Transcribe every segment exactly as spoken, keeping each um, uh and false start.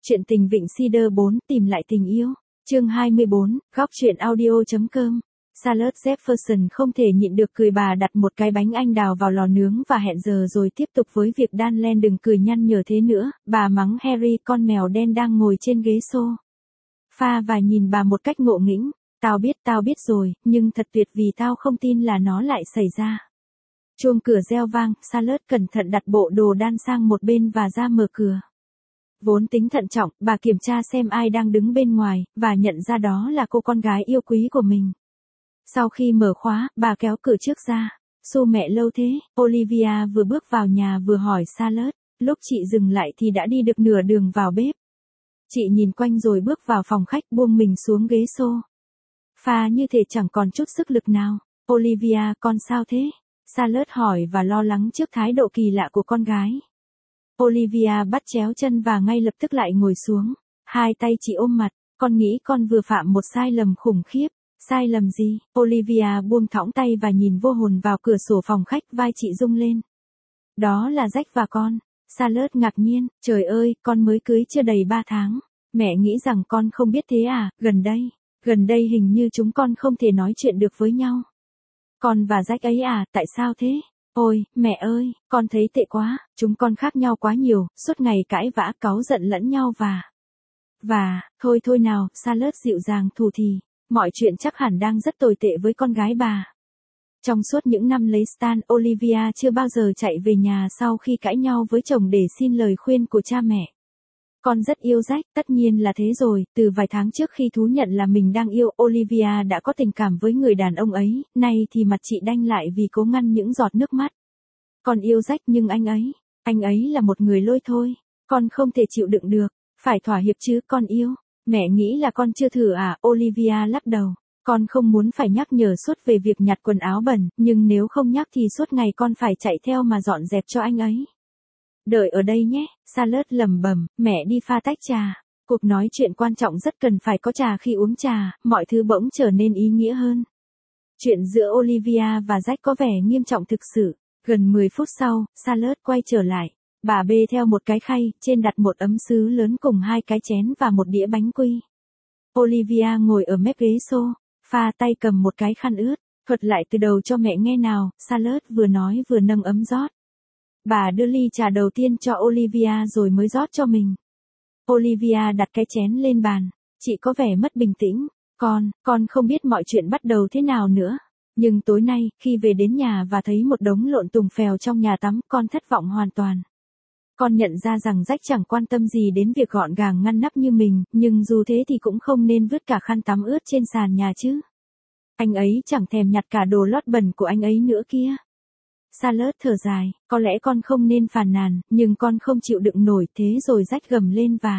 Chuyện tình Vịnh Cedar bốn, tìm lại tình yêu. Chương hai mươi bốn, góc truyện audio.com. Charlotte Jefferson không thể nhịn được cười, bà đặt một cái bánh anh đào vào lò nướng và hẹn giờ rồi tiếp tục với việc đan len. Đừng cười nhăn nhở thế nữa, bà mắng Harry, con mèo đen đang ngồi trên ghế xô pha và nhìn bà một cách ngộ nghĩnh. Tao biết, tao biết rồi, nhưng thật tuyệt vì tao không tin là nó lại xảy ra. Chuông cửa reo vang, Charlotte cẩn thận đặt bộ đồ đan sang một bên và ra mở cửa. Vốn tính thận trọng, bà kiểm tra xem ai đang đứng bên ngoài, và nhận ra đó là cô con gái yêu quý của mình. Sau khi mở khóa, bà kéo cửa trước ra. Xô mẹ lâu thế, Olivia vừa bước vào nhà vừa hỏi Charlotte. Lúc chị dừng lại thì đã đi được nửa đường vào bếp. Chị nhìn quanh rồi bước vào phòng khách, buông mình xuống ghế xô pha như thể chẳng còn chút sức lực nào. Olivia, con sao thế? Charlotte hỏi và lo lắng trước thái độ kỳ lạ của con gái. Olivia bắt chéo chân và ngay lập tức lại ngồi xuống. Hai tay chị ôm mặt. Con nghĩ con vừa phạm một sai lầm khủng khiếp. Sai lầm gì? Olivia buông thõng tay và nhìn vô hồn vào cửa sổ phòng khách, vai chị rung lên. Đó là Jack và con. Charlotte ngạc nhiên. Trời ơi, con mới cưới chưa đầy ba tháng. Mẹ nghĩ rằng con không biết thế à? Gần đây, gần đây hình như chúng con không thể nói chuyện được với nhau. Con và Jack ấy à? Tại sao thế? Ôi, mẹ ơi, con thấy tệ quá, chúng con khác nhau quá nhiều, suốt ngày cãi vã cáu giận lẫn nhau và... Và, thôi thôi nào, Charlotte dịu dàng thủ thỉ, mọi chuyện chắc hẳn đang rất tồi tệ với con gái bà. Trong suốt những năm lấy Stan, Olivia chưa bao giờ chạy về nhà sau khi cãi nhau với chồng để xin lời khuyên của cha mẹ. Con rất yêu Jack, tất nhiên là thế rồi, từ vài tháng trước khi thú nhận là mình đang yêu, Olivia đã có tình cảm với người đàn ông ấy, nay thì mặt chị đanh lại vì cố ngăn những giọt nước mắt. Con yêu Jack nhưng anh ấy, anh ấy là một người lôi thôi, con không thể chịu đựng được, phải thỏa hiệp chứ, con yêu. Mẹ nghĩ là con chưa thử à? Olivia lắc đầu, con không muốn phải nhắc nhở suốt về việc nhặt quần áo bẩn, nhưng nếu không nhắc thì suốt ngày con phải chạy theo mà dọn dẹp cho anh ấy. Đợi ở đây nhé, Charlotte lẩm bẩm, mẹ đi pha tách trà. Cuộc nói chuyện quan trọng rất cần phải có trà. Khi uống trà, mọi thứ bỗng trở nên ý nghĩa hơn. Chuyện giữa Olivia và Jack có vẻ nghiêm trọng thực sự. Gần mười phút sau, Charlotte quay trở lại. Bà bê theo một cái khay, trên đặt một ấm sứ lớn cùng hai cái chén và một đĩa bánh quy. Olivia ngồi ở mép ghế xô pha, tay cầm một cái khăn ướt. Thuật lại từ đầu cho mẹ nghe nào, Charlotte vừa nói vừa nâng ấm rót. Bà đưa ly trà đầu tiên cho Olivia rồi mới rót cho mình. Olivia đặt cái chén lên bàn. Chị có vẻ mất bình tĩnh. Con, con không biết mọi chuyện bắt đầu thế nào nữa. Nhưng tối nay, khi về đến nhà và thấy một đống lộn tùng phèo trong nhà tắm, con thất vọng hoàn toàn. Con nhận ra rằng Jack chẳng quan tâm gì đến việc gọn gàng ngăn nắp như mình, nhưng dù thế thì cũng không nên vứt cả khăn tắm ướt trên sàn nhà chứ. Anh ấy chẳng thèm nhặt cả đồ lót bẩn của anh ấy nữa kia. Charlotte thở dài, có lẽ con không nên phàn nàn, nhưng con không chịu đựng nổi. Thế rồi Jack gầm lên và...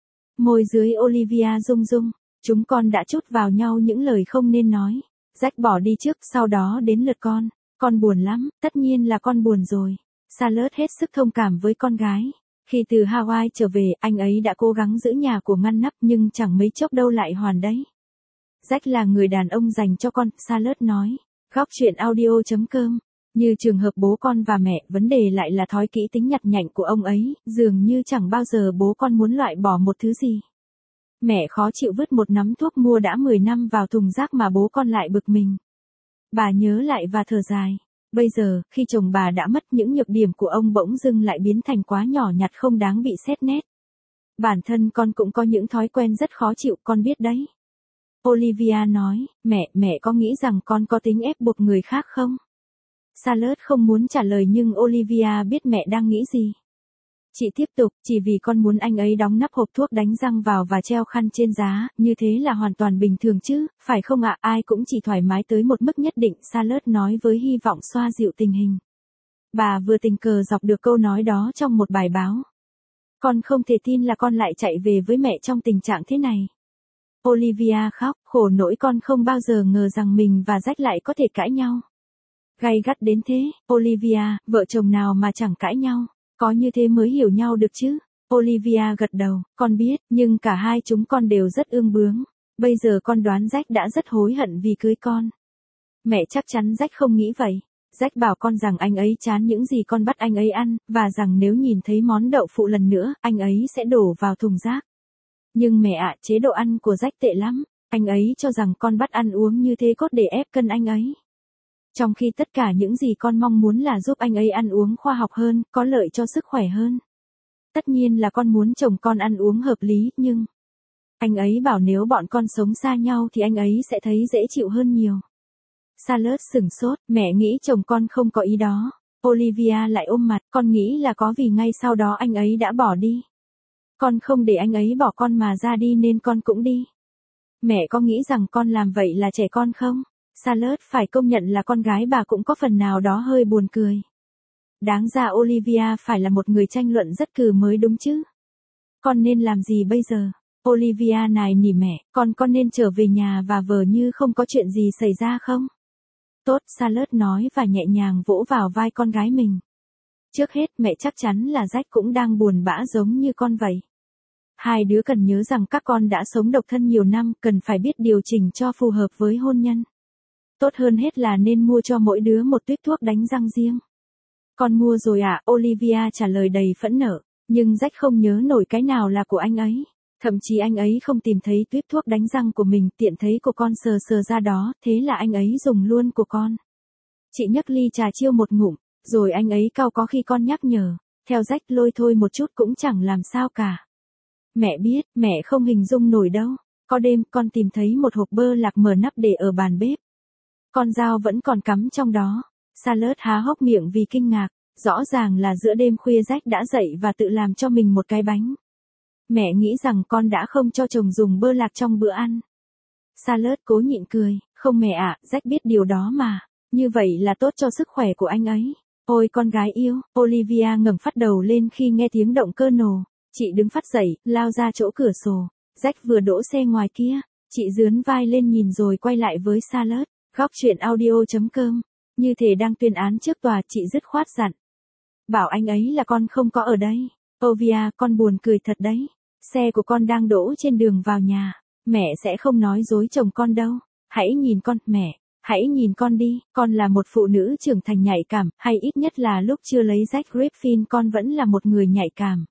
Môi dưới Olivia rung rung. Chúng con đã trút vào nhau những lời không nên nói. Jack bỏ đi trước, sau đó đến lượt con. Con buồn lắm, tất nhiên là con buồn rồi. Charlotte hết sức thông cảm với con gái. Khi từ Hawaii trở về, anh ấy đã cố gắng giữ nhà của ngăn nắp nhưng chẳng mấy chốc đâu lại hoàn đấy. Jack là người đàn ông dành cho con, Charlotte nói. Góc truyện audio.com. Như trường hợp bố con và mẹ, vấn đề lại là thói kỹ tính nhặt nhạnh của ông ấy, dường như chẳng bao giờ bố con muốn loại bỏ một thứ gì. Mẹ khó chịu vứt một nắm thuốc mua đã mười năm vào thùng rác mà bố con lại bực mình. Bà nhớ lại và thở dài. Bây giờ, khi chồng bà đã mất, những nhược điểm của ông bỗng dưng lại biến thành quá nhỏ nhặt không đáng bị xét nét. Bản thân con cũng có những thói quen rất khó chịu, con biết đấy. Olivia nói, mẹ, mẹ có nghĩ rằng con có tính ép buộc người khác không? Charlotte không muốn trả lời nhưng Olivia biết mẹ đang nghĩ gì. Chị tiếp tục, chỉ vì con muốn anh ấy đóng nắp hộp thuốc đánh răng vào và treo khăn trên giá, như thế là hoàn toàn bình thường chứ, phải không ạ? Ai cũng chỉ thoải mái tới một mức nhất định, Charlotte nói với hy vọng xoa dịu tình hình. Bà vừa tình cờ dọc được câu nói đó trong một bài báo. Con không thể tin là con lại chạy về với mẹ trong tình trạng thế này. Olivia khóc, khổ nỗi con không bao giờ ngờ rằng mình và Jack lại có thể cãi nhau. Gay gắt đến thế, Olivia, vợ chồng nào mà chẳng cãi nhau, có như thế mới hiểu nhau được chứ. Olivia gật đầu, con biết, nhưng cả hai chúng con đều rất ương bướng. Bây giờ con đoán Jack đã rất hối hận vì cưới con. Mẹ chắc chắn Jack không nghĩ vậy. Jack bảo con rằng anh ấy chán những gì con bắt anh ấy ăn, và rằng nếu nhìn thấy món đậu phụ lần nữa, anh ấy sẽ đổ vào thùng rác. Nhưng mẹ ạ, chế độ ăn của Jack tệ lắm. Anh ấy cho rằng con bắt ăn uống như thế cốt để ép cân anh ấy. Trong khi tất cả những gì con mong muốn là giúp anh ấy ăn uống khoa học hơn, có lợi cho sức khỏe hơn. Tất nhiên là con muốn chồng con ăn uống hợp lý, nhưng... Anh ấy bảo nếu bọn con sống xa nhau thì anh ấy sẽ thấy dễ chịu hơn nhiều. Charlotte sửng sốt, mẹ nghĩ chồng con không có ý đó. Olivia lại ôm mặt, con nghĩ là có vì ngay sau đó anh ấy đã bỏ đi. Con không để anh ấy bỏ con mà ra đi nên con cũng đi. Mẹ có nghĩ rằng con làm vậy là trẻ con không? Charlotte phải công nhận là con gái bà cũng có phần nào đó hơi buồn cười. Đáng ra Olivia phải là một người tranh luận rất cừ mới đúng chứ. Con nên làm gì bây giờ? Olivia nài nỉ mẹ, con con nên trở về nhà và vờ như không có chuyện gì xảy ra không? Tốt, Charlotte nói và nhẹ nhàng vỗ vào vai con gái mình. Trước hết mẹ chắc chắn là Jack cũng đang buồn bã giống như con vậy. Hai đứa cần nhớ rằng các con đã sống độc thân nhiều năm, cần phải biết điều chỉnh cho phù hợp với hôn nhân. Tốt hơn hết là nên mua cho mỗi đứa một tuyếp thuốc đánh răng riêng. Con mua rồi à? Olivia trả lời đầy phẫn nộ, nhưng Jack không nhớ nổi cái nào là của anh ấy. Thậm chí anh ấy không tìm thấy tuyếp thuốc đánh răng của mình, tiện thấy của con sờ sờ ra đó, thế là anh ấy dùng luôn của con. Chị nhấc ly trà chiêu một ngụm, rồi anh ấy cau có khi con nhắc nhở, theo Jack lôi thôi một chút cũng chẳng làm sao cả. Mẹ biết, mẹ không hình dung nổi đâu. Có đêm con tìm thấy một hộp bơ lạc mở nắp để ở bàn bếp. Con dao vẫn còn cắm trong đó. Charlotte há hốc miệng vì kinh ngạc, rõ ràng là giữa đêm khuya Jack đã dậy và tự làm cho mình một cái bánh. Mẹ nghĩ rằng con đã không cho chồng dùng bơ lạc trong bữa ăn. Charlotte cố nhịn cười, không mẹ ạ, Jack biết điều đó mà. Như vậy là tốt cho sức khỏe của anh ấy. Ôi con gái yêu, Olivia ngẩng phát đầu lên khi nghe tiếng động cơ nổ. Chị đứng phát dậy, lao ra chỗ cửa sổ. Jack vừa đỗ xe ngoài kia. Chị dướn vai lên nhìn rồi quay lại với Charlotte. Góc truyện audio chấm com. Như thể đang tuyên án trước tòa, chị dứt khoát dặn. Bảo anh ấy là con không có ở đây. Ovia, con buồn cười thật đấy. Xe của con đang đỗ trên đường vào nhà. Mẹ sẽ không nói dối chồng con đâu. Hãy nhìn con, mẹ. Hãy nhìn con đi, con là một phụ nữ trưởng thành nhạy cảm, hay ít nhất là lúc chưa lấy Jack Griffin con vẫn là một người nhạy cảm.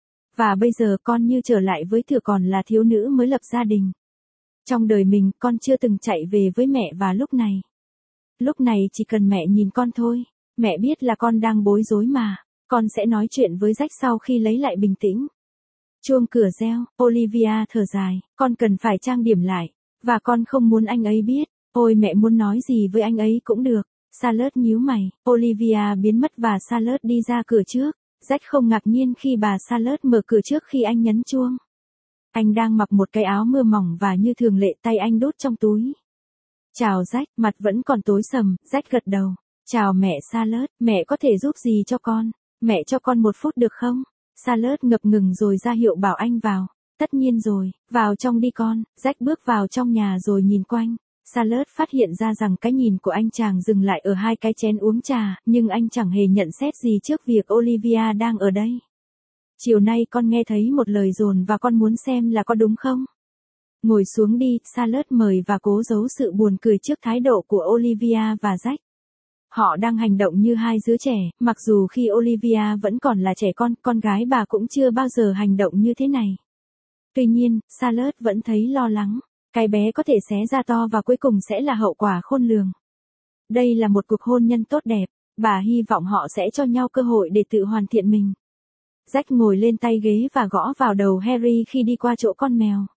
Và bây giờ con như trở lại với thừa còn là thiếu nữ mới lập gia đình. Trong đời mình, con chưa từng chạy về với mẹ và lúc này. Lúc này chỉ cần mẹ nhìn con thôi. Mẹ biết là con đang bối rối mà. Con sẽ nói chuyện với Jack sau khi lấy lại bình tĩnh. Chuông cửa reo, Olivia thở dài, con cần phải trang điểm lại. Và con không muốn anh ấy biết. Ôi mẹ muốn nói gì với anh ấy cũng được. Charlotte nhíu mày, Olivia biến mất và Charlotte đi ra cửa trước. Jack không ngạc nhiên khi bà Charlotte mở cửa trước khi anh nhấn chuông. Anh đang mặc một cái áo mưa mỏng và như thường lệ tay anh đút trong túi. Chào Jack, mặt vẫn còn tối sầm, Jack gật đầu. Chào mẹ Charlotte, mẹ có thể giúp gì cho con? Mẹ cho con một phút được không? Charlotte ngập ngừng rồi ra hiệu bảo anh vào. Tất nhiên rồi, vào trong đi con. Jack bước vào trong nhà rồi nhìn quanh. Charlotte phát hiện ra rằng cái nhìn của anh chàng dừng lại ở hai cái chén uống trà, nhưng anh chẳng hề nhận xét gì trước việc Olivia đang ở đây. Chiều nay con nghe thấy một lời đồn và con muốn xem là có đúng không? Ngồi xuống đi, Charlotte mời và cố giấu sự buồn cười trước thái độ của Olivia và Jack. Họ đang hành động như hai đứa trẻ, mặc dù khi Olivia vẫn còn là trẻ con, con gái bà cũng chưa bao giờ hành động như thế này. Tuy nhiên, Charlotte vẫn thấy lo lắng. Cái bé có thể xé ra to và cuối cùng sẽ là hậu quả khôn lường. Đây là một cuộc hôn nhân tốt đẹp, bà hy vọng họ sẽ cho nhau cơ hội để tự hoàn thiện mình. Jack ngồi lên tay ghế và gõ vào đầu Harry khi đi qua chỗ con mèo.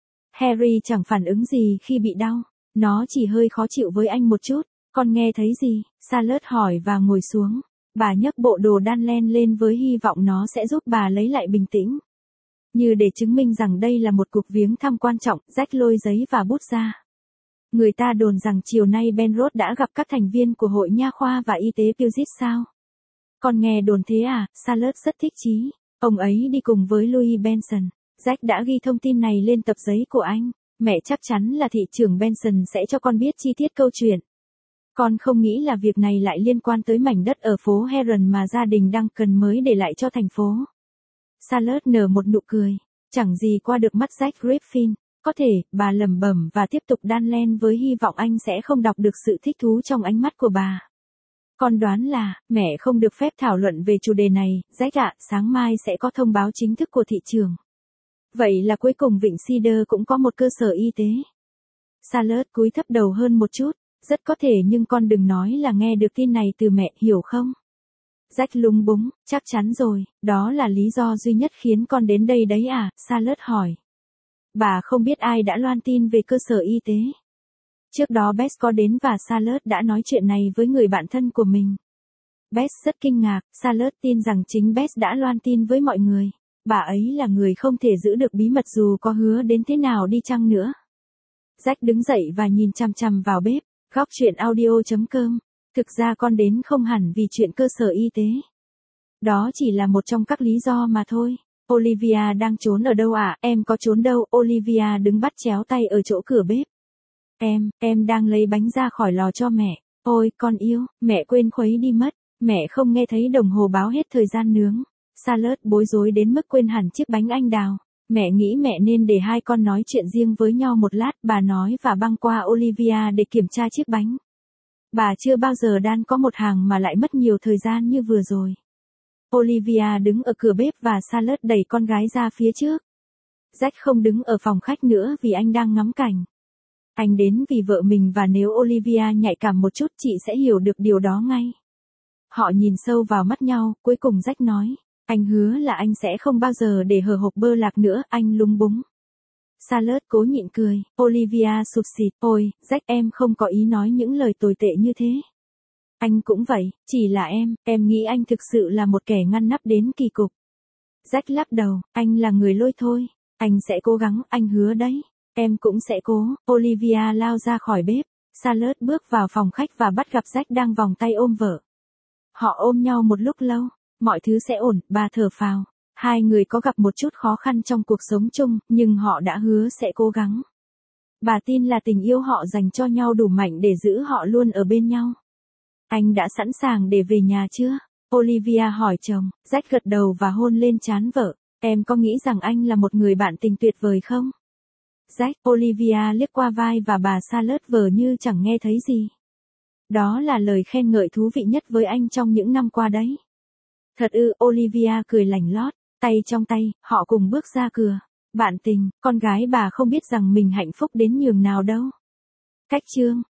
Harry chẳng phản ứng gì khi bị đau, nó chỉ hơi khó chịu với anh một chút. Con nghe thấy gì? Charlotte hỏi và ngồi xuống. Bà nhấc bộ đồ đan len lên với hy vọng nó sẽ giúp bà lấy lại bình tĩnh. Như để chứng minh rằng đây là một cuộc viếng thăm quan trọng, Jack lôi giấy và bút ra. Người ta đồn rằng chiều nay Penrose đã gặp các thành viên của Hội Nha khoa và Y tế Puget sao? Con nghe đồn thế à? Charlotte rất thích chí. Ông ấy đi cùng với Louis Benson. Jack đã ghi thông tin này lên tập giấy của anh. Mẹ chắc chắn là thị trưởng Benson sẽ cho con biết chi tiết câu chuyện. Con không nghĩ là việc này lại liên quan tới mảnh đất ở phố Heron mà gia đình đang cần mới để lại cho thành phố. Charlotte nở một nụ cười. Chẳng gì qua được mắt Jack Griffin. Có thể, bà lẩm bẩm và tiếp tục đan len với hy vọng anh sẽ không đọc được sự thích thú trong ánh mắt của bà. Con đoán là, mẹ không được phép thảo luận về chủ đề này, Jack ạ, sáng mai sẽ có thông báo chính thức của thị trường. Vậy là cuối cùng Vịnh Cedar cũng có một cơ sở y tế. Charlotte cúi thấp đầu hơn một chút, rất có thể nhưng con đừng nói là nghe được tin này từ mẹ, hiểu không? Jack lúng búng, chắc chắn rồi, đó là lý do duy nhất khiến con đến đây đấy à, Charlotte hỏi. Bà không biết ai đã loan tin về cơ sở y tế. Trước đó Beth có đến và Charlotte đã nói chuyện này với người bạn thân của mình. Beth rất kinh ngạc, Charlotte tin rằng chính Beth đã loan tin với mọi người. Bà ấy là người không thể giữ được bí mật dù có hứa đến thế nào đi chăng nữa. Jack đứng dậy và nhìn chằm chằm vào bếp, góc chuyện audio chấm com. Thực ra con đến không hẳn vì chuyện cơ sở y tế. Đó chỉ là một trong các lý do mà thôi. Olivia đang trốn ở đâu à? Em có trốn đâu? Olivia đứng bắt chéo tay ở chỗ cửa bếp. Em, em đang lấy bánh ra khỏi lò cho mẹ. Ôi, con yêu, mẹ quên khuấy đi mất. Mẹ không nghe thấy đồng hồ báo hết thời gian nướng. Charlotte bối rối đến mức quên hẳn chiếc bánh anh đào. Mẹ nghĩ mẹ nên để hai con nói chuyện riêng với nhau một lát, bà nói và băng qua Olivia để kiểm tra chiếc bánh. Bà chưa bao giờ đan có một hàng mà lại mất nhiều thời gian như vừa rồi. Olivia đứng ở cửa bếp và Charlotte đẩy con gái ra phía trước. Jack không đứng ở phòng khách nữa vì anh đang ngắm cảnh. Anh đến vì vợ mình và nếu Olivia nhạy cảm một chút chị sẽ hiểu được điều đó ngay. Họ nhìn sâu vào mắt nhau, cuối cùng Jack nói. Anh hứa là anh sẽ không bao giờ để hở hộp bơ lạc nữa, anh lúng búng. Charlotte cố nhịn cười, Olivia sụt sịt, ôi, Jack em không có ý nói những lời tồi tệ như thế. Anh cũng vậy, chỉ là em, em nghĩ anh thực sự là một kẻ ngăn nắp đến kỳ cục. Jack lắc đầu, anh là người lôi thôi, anh sẽ cố gắng, anh hứa đấy. Em cũng sẽ cố. Olivia lao ra khỏi bếp, Charlotte bước vào phòng khách và bắt gặp Jack đang vòng tay ôm vợ. Họ ôm nhau một lúc lâu, mọi thứ sẽ ổn, bà thở phào. Hai người có gặp một chút khó khăn trong cuộc sống chung, nhưng họ đã hứa sẽ cố gắng. Bà tin là tình yêu họ dành cho nhau đủ mạnh để giữ họ luôn ở bên nhau. Anh đã sẵn sàng để về nhà chưa? Olivia hỏi chồng. Jack gật đầu và hôn lên trán vợ. Em có nghĩ rằng anh là một người bạn tình tuyệt vời không? Jack, Olivia liếc qua vai và bà Charlotte vờ như chẳng nghe thấy gì. Đó là lời khen ngợi thú vị nhất với anh trong những năm qua đấy. Thật ư, Olivia cười lảnh lót, tay trong tay, họ cùng bước ra cửa. Bạn tình, con gái bà không biết rằng mình hạnh phúc đến nhường nào đâu. Cách chương